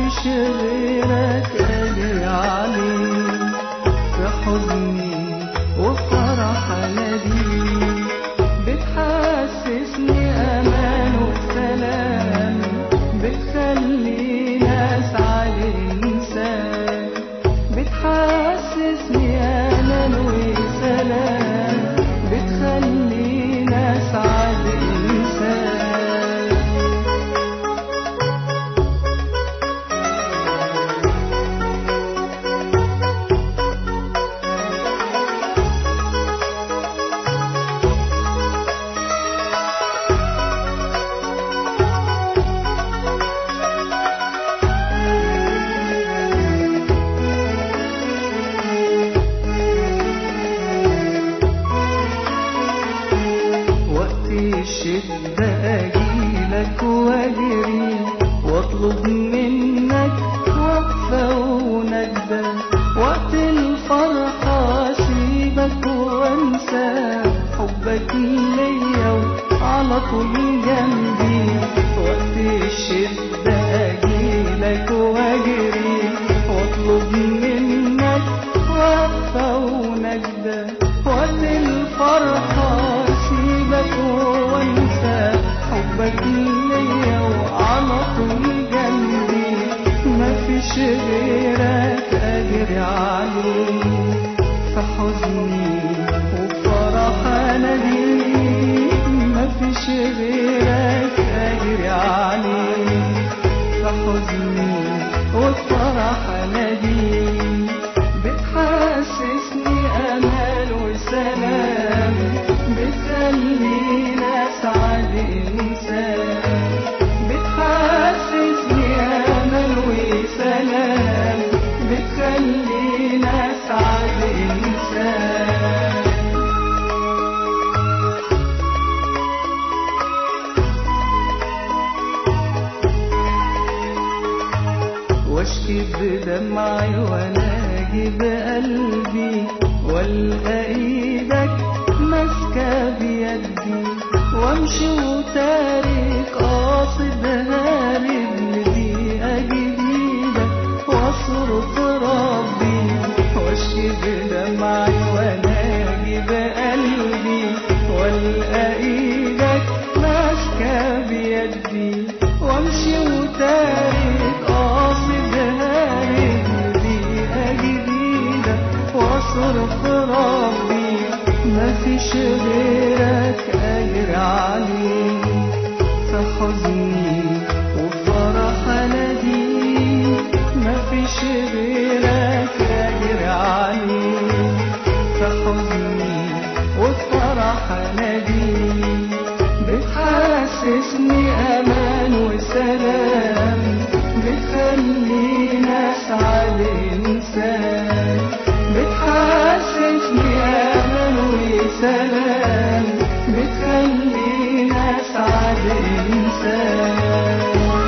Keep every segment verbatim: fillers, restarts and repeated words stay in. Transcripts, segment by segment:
مفيش غيرك قادر عليه. في حزني وفرح اناديك، بتحسسني امان وسلام، بتخليني اسعد انسان. بتحسسني امان وسلام، بتخليني اسعد انسان. الشدة أجيلك وأجري وأطلب منك وقفة ونجدة، وقت الفرحة أسيبك وأنسى حبك ليا وعلى طول جنبي. وقت الشدة أجيلك وأجري وأطلب منك وقفة ونجدة، وقت الفرحة أسيبك وانسى حبك ليا وعلى طول جنبي. مفيش غيرك أجري عليه. في حزني وفرح اناديك، مفيش غيرك أجري عليه. في حزني وفرح اناديك، بتحسسني أمان وسلام، بتخليني أسعد إنسان. بتحسسني أمان وسلام، بتخليني أسعد إنسان. واشكي بدمعي واناجي بقلبي، والقى ايدك ماسكة بيدي، وامشي وتارك قاصد هارب لدقيقة جديدة واصرخ ربي. واشكي بدمعي واناجي بقلبي، والقى ايدك ماسكة بيدي، وامشي وتارك قاصد هارب لدقيقة جديدة واصرخ ربي. مفيش غيرك أجري عليه. في حزني وفرح اناديك، مفيش غيرك أجري عليه. في حزني وفرح اناديك، بتحسسني أمان وسلام، بتخليني أسعد إنسان. بتحسسني أمان وسلام، بتخليني أسعد إنسان.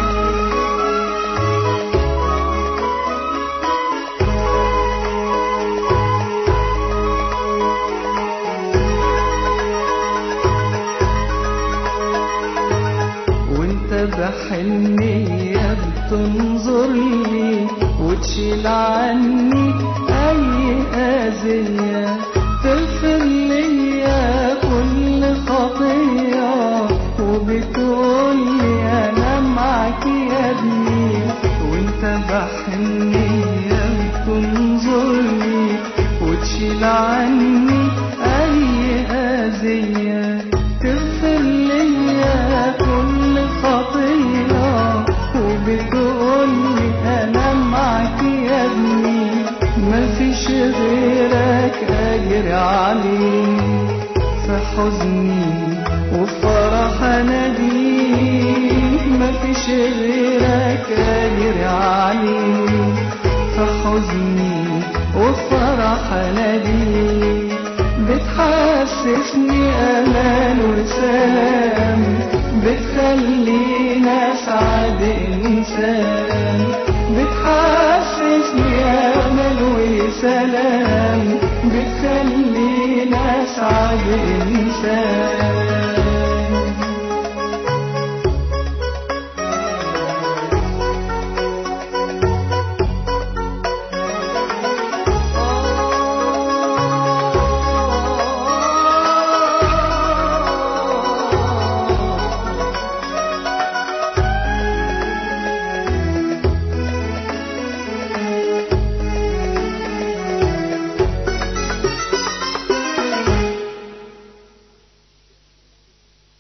وانت بحنية بتنظر لي وتشيل عني أي أذية، تغفر ليا كل خطية وبتقولي أنا معاك يا ابني. وانت بحنية بتنظر لي وتشيل عني أي أذية، تغفر ليا كل خطية وبتقولي أنا معاك يا ابني. مفيش غيرك أجري عليه. في حزني وفرح اناديك، مفيش غيرك أجري عليه. في حزني وفرح اناديك، بتحسسني أمان وسلام، بتخليني أسعد إنسان. بتحسسني أمان وسلام، بتخليني أسعد إنسان.